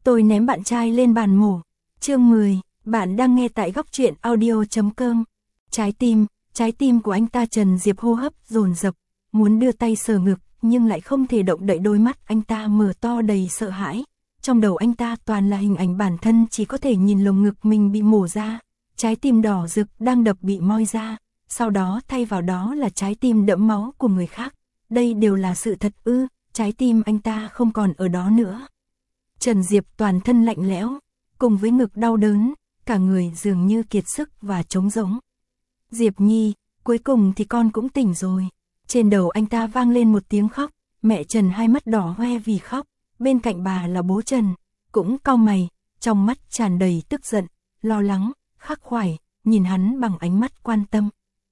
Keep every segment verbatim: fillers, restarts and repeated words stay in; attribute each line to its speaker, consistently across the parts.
Speaker 1: Tôi ném bạn trai lên bàn mổ. Chương mười, bạn đang nghe tại góc truyện audio chấm com. Trái tim, trái tim của anh ta Trần Diệp hô hấp dồn dập, muốn đưa tay sờ ngực, nhưng lại không thể động đậy, đôi mắt anh ta mở to đầy sợ hãi. Trong đầu anh ta toàn là hình ảnh bản thân chỉ có thể nhìn lồng ngực mình bị mổ ra, trái tim đỏ rực đang đập bị moi ra, sau đó thay vào đó là trái tim đẫm máu của người khác. Đây đều là sự thật ư? Trái tim anh ta không còn ở đó nữa. Trần Diệp toàn thân lạnh lẽo, cùng với ngực đau đớn, cả người dường như kiệt sức và trống rỗng. Diệp Nhi, cuối cùng thì con cũng tỉnh rồi. Trên đầu anh ta vang lên một tiếng khóc, mẹ Trần hai mắt đỏ hoe vì khóc, bên cạnh bà là bố Trần, cũng cau mày, trong mắt tràn đầy tức giận, lo lắng, khắc khoải, nhìn hắn bằng ánh mắt quan tâm.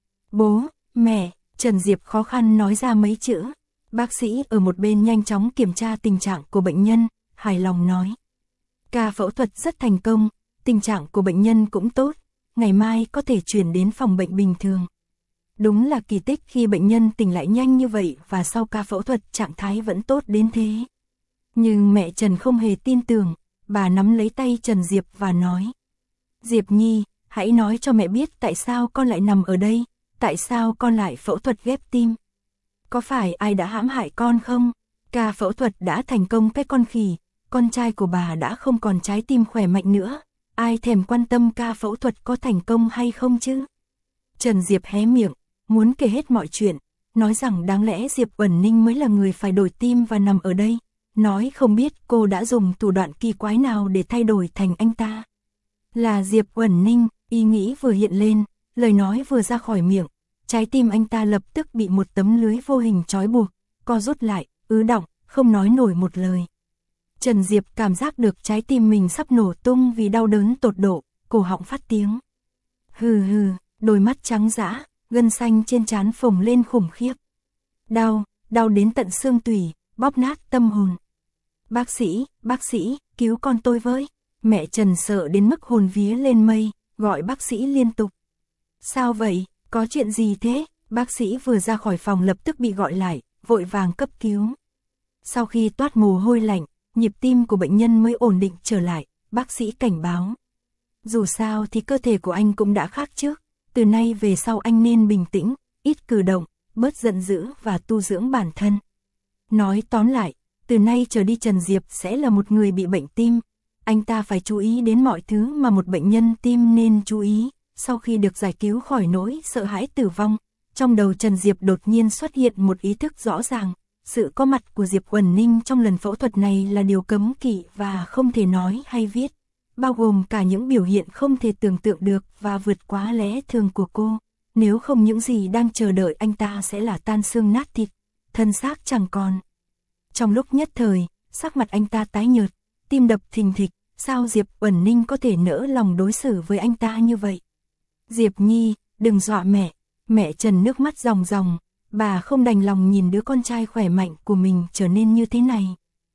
Speaker 1: Bố, mẹ, Trần Diệp khó khăn nói ra mấy chữ. Bác sĩ ở một bên nhanh chóng kiểm tra tình trạng của bệnh nhân, hài lòng nói. Ca phẫu thuật rất thành công, tình trạng của bệnh nhân cũng tốt, ngày mai có thể chuyển đến phòng bệnh bình thường. Đúng là kỳ tích khi bệnh nhân tỉnh lại nhanh như vậy và sau ca phẫu thuật trạng thái vẫn tốt đến thế. Nhưng mẹ Trần không hề tin tưởng, bà nắm lấy tay Trần Diệp và nói. Diệp Nhi, hãy nói cho mẹ biết tại sao con lại nằm ở đây, tại sao con lại phẫu thuật ghép tim. Có phải ai đã hãm hại con không? Ca phẫu thuật đã thành công cái con khỉ, con trai của bà đã không còn trái tim khỏe mạnh nữa, ai thèm quan tâm ca phẫu thuật có thành công hay không chứ? Trần Diệp hé miệng, muốn kể hết mọi chuyện, nói rằng đáng lẽ Diệp Uẩn Ninh mới là người phải đổi tim và nằm ở đây, nói không biết cô đã dùng thủ đoạn kỳ quái nào để thay đổi thành anh ta. Là Diệp Uẩn Ninh, ý nghĩ vừa hiện lên, lời nói vừa ra khỏi miệng, trái tim anh ta lập tức bị một tấm lưới vô hình trói buộc, co rút lại, ứ đọng, không nói nổi một lời. Trần Diệp cảm giác được trái tim mình sắp nổ tung vì đau đớn tột độ, cổ họng phát tiếng. Hừ hừ, đôi mắt trắng dã, gân xanh trên trán phồng lên khủng khiếp. Đau, đau đến tận xương tủy, bóp nát tâm hồn. Bác sĩ, bác sĩ, cứu con tôi với. Mẹ Trần sợ đến mức hồn vía lên mây, gọi bác sĩ liên tục. Sao vậy, có chuyện gì thế? Bác sĩ vừa ra khỏi phòng lập tức bị gọi lại, vội vàng cấp cứu. Sau khi toát mồ hôi lạnh, nhịp tim của bệnh nhân mới ổn định trở lại, bác sĩ cảnh báo. Dù sao thì cơ thể của anh cũng đã khác trước, từ nay về sau anh nên bình tĩnh, ít cử động, bớt giận dữ và tu dưỡng bản thân. Nói tóm lại, từ nay trở đi Trần Diệp sẽ là một người bị bệnh tim, anh ta phải chú ý đến mọi thứ mà một bệnh nhân tim nên chú ý. Sau khi được giải cứu khỏi nỗi sợ hãi tử vong, trong đầu Trần Diệp đột nhiên xuất hiện một ý thức rõ ràng. Sự có mặt của Diệp Uẩn Ninh trong lần phẫu thuật này là điều cấm kỵ và không thể nói hay viết, bao gồm cả những biểu hiện không thể tưởng tượng được và vượt quá lẽ thường của cô. Nếu không những gì đang chờ đợi anh ta sẽ là tan xương nát thịt, thân xác chẳng còn. Trong lúc nhất thời, sắc mặt anh ta tái nhợt, tim đập thình thịch, sao Diệp Uẩn Ninh có thể nỡ lòng đối xử với anh ta như vậy? Diệp Nhi, đừng dọa mẹ. Mẹ Trần nước mắt ròng ròng, bà không đành lòng nhìn đứa con trai khỏe mạnh của mình trở nên như thế này.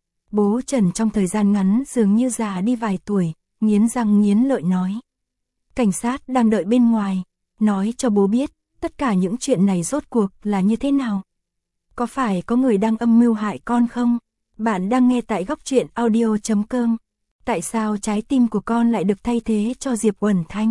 Speaker 1: Bố Trần trong thời gian ngắn dường như già đi vài tuổi, nghiến răng nghiến lợi nói. Cảnh sát đang đợi bên ngoài, nói cho bố biết, tất cả những chuyện này rốt cuộc là như thế nào. Có phải có người đang âm mưu hại con không? Bạn đang nghe tại góc truyện audio chấm com. Tại sao trái tim của con lại được thay thế cho Diệp Uẩn Thanh?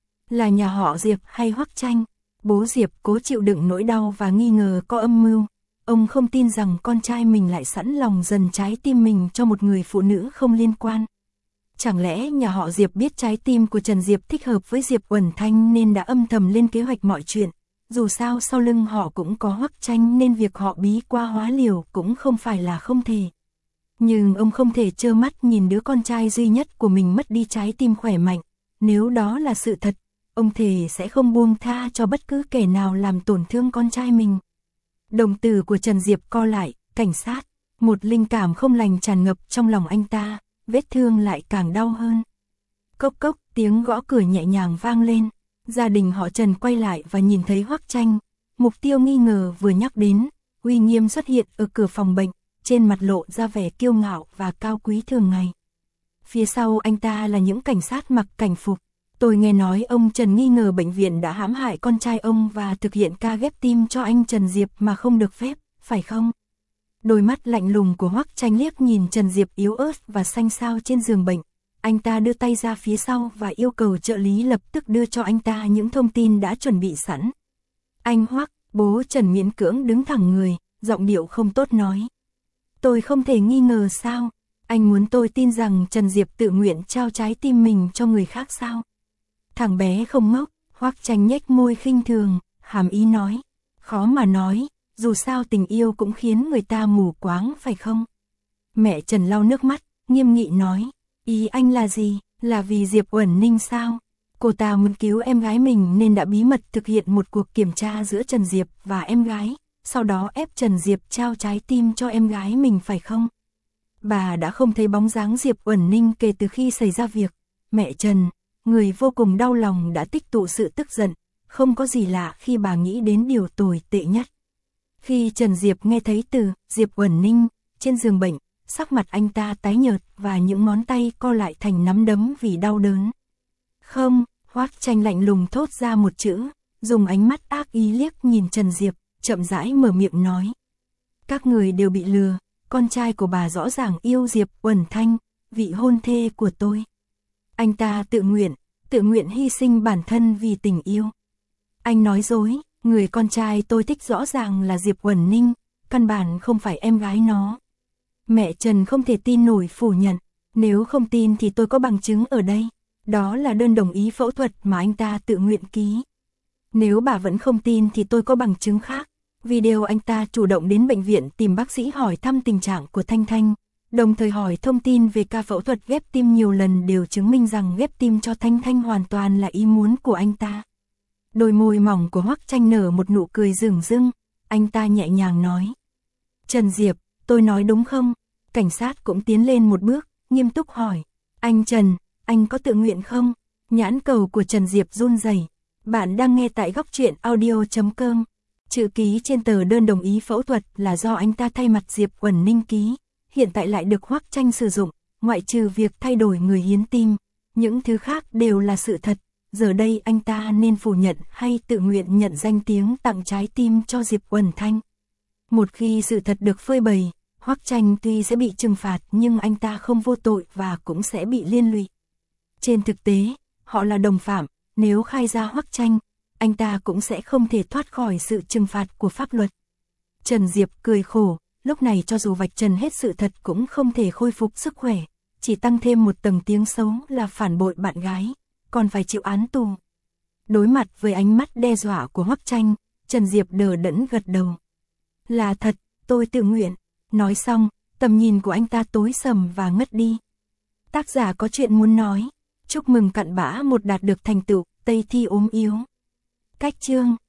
Speaker 1: Là nhà họ Diệp hay Hoắc Tranh? Bố Diệp cố chịu đựng nỗi đau và nghi ngờ có âm mưu. Ông không tin rằng con trai mình lại sẵn lòng dần trái tim mình cho một người phụ nữ không liên quan. Chẳng lẽ nhà họ Diệp biết trái tim của Trần Diệp thích hợp với Diệp Uẩn Thanh nên đã âm thầm lên kế hoạch mọi chuyện. Dù sao sau lưng họ cũng có Hoắc Tranh nên việc họ bí qua hóa liều cũng không phải là không thể. Nhưng ông không thể trơ mắt nhìn đứa con trai duy nhất của mình mất đi trái tim khỏe mạnh. Nếu đó là sự thật, ông thề sẽ không buông tha cho bất cứ kẻ nào làm tổn thương con trai mình. Đồng tử của Trần Diệp co lại, cảnh sát, một linh cảm không lành tràn ngập trong lòng anh ta, vết thương lại càng đau hơn. Cốc cốc, tiếng gõ cửa nhẹ nhàng vang lên, gia đình họ Trần quay lại và nhìn thấy Hoắc Tranh, mục tiêu nghi ngờ vừa nhắc đến, uy nghiêm xuất hiện ở cửa phòng bệnh, trên mặt lộ ra vẻ kiêu ngạo và cao quý thường ngày. Phía sau anh ta là những cảnh sát mặc cảnh phục. Tôi nghe nói ông Trần nghi ngờ bệnh viện đã hãm hại con trai ông và thực hiện ca ghép tim cho anh Trần Diệp mà không được phép, phải không? Đôi mắt lạnh lùng của Hoắc Tranh liếc nhìn Trần Diệp yếu ớt và xanh xao trên giường bệnh. Anh ta đưa tay ra phía sau và yêu cầu trợ lý lập tức đưa cho anh ta những thông tin đã chuẩn bị sẵn. Anh Hoắc, bố Trần miễn cưỡng đứng thẳng người, giọng điệu không tốt nói. Tôi không thể nghi ngờ sao? Anh muốn tôi tin rằng Trần Diệp tự nguyện trao trái tim mình cho người khác sao? Thằng bé không ngốc, Hoắc Tranh nhếch môi khinh thường, hàm ý nói. Khó mà nói, dù sao tình yêu cũng khiến người ta mù quáng phải không? Mẹ Trần lau nước mắt, nghiêm nghị nói. Ý anh là gì? Là vì Diệp Uẩn Ninh sao? Cô ta muốn cứu em gái mình nên đã bí mật thực hiện một cuộc kiểm tra giữa Trần Diệp và em gái, sau đó ép Trần Diệp trao trái tim cho em gái mình phải không? Bà đã không thấy bóng dáng Diệp Uẩn Ninh kể từ khi xảy ra việc. Mẹ Trần, người vô cùng đau lòng đã tích tụ sự tức giận, không có gì lạ khi bà nghĩ đến điều tồi tệ nhất. Khi Trần Diệp nghe thấy từ Diệp Uẩn Ninh trên giường bệnh, sắc mặt anh ta tái nhợt và những ngón tay co lại thành nắm đấm vì đau đớn. Không, Hoắc Tranh lạnh lùng thốt ra một chữ, dùng ánh mắt ác ý liếc nhìn Trần Diệp, chậm rãi mở miệng nói. Các người đều bị lừa, con trai của bà rõ ràng yêu Diệp Uẩn Thanh, vị hôn thê của tôi. Anh ta tự nguyện, tự nguyện hy sinh bản thân vì tình yêu. Anh nói dối, người con trai tôi thích rõ ràng là Diệp Uẩn Ninh, căn bản không phải em gái nó. Mẹ Trần không thể tin nổi phủ nhận, nếu không tin thì tôi có bằng chứng ở đây. Đó là đơn đồng ý phẫu thuật mà anh ta tự nguyện ký. Nếu bà vẫn không tin thì tôi có bằng chứng khác. Video anh ta chủ động đến bệnh viện tìm bác sĩ hỏi thăm tình trạng của Thanh Thanh, đồng thời hỏi thông tin về ca phẫu thuật ghép tim nhiều lần đều chứng minh rằng ghép tim cho Thanh Thanh hoàn toàn là ý muốn của anh ta. Đôi môi mỏng của Hoắc Tranh nở một nụ cười rừng rưng, anh ta nhẹ nhàng nói. Trần Diệp, tôi nói đúng không? Cảnh sát cũng tiến lên một bước, nghiêm túc hỏi. Anh Trần, anh có tự nguyện không? Nhãn cầu của Trần Diệp run rẩy. Bạn đang nghe tại góc truyện audio chấm com. Chữ ký trên tờ đơn đồng ý phẫu thuật là do anh ta thay mặt Diệp Uẩn Ninh ký, hiện tại lại được Hoắc Tranh sử dụng, ngoại trừ việc thay đổi người hiến tim, những thứ khác đều là sự thật. Giờ đây anh ta nên phủ nhận hay tự nguyện nhận danh tiếng tặng trái tim cho Diệp Uẩn Thanh. Một khi sự thật được phơi bày, Hoắc Tranh tuy sẽ bị trừng phạt nhưng anh ta không vô tội và cũng sẽ bị liên lụy. Trên thực tế, họ là đồng phạm, nếu khai ra Hoắc Tranh, anh ta cũng sẽ không thể thoát khỏi sự trừng phạt của pháp luật. Trần Diệp cười khổ, lúc này cho dù vạch trần hết sự thật cũng không thể khôi phục sức khỏe, chỉ tăng thêm một tầng tiếng xấu là phản bội bạn gái, còn phải chịu án tù. Đối mặt với ánh mắt đe dọa của Hoắc Tranh, Trần Diệp đờ đẫn gật đầu. Là thật, tôi tự nguyện. Nói xong, tầm nhìn của anh ta tối sầm và ngất đi. Tác giả có chuyện muốn nói. Chúc mừng cặn bã một đạt được thành tựu, Tây Thi ốm yếu. Cách chương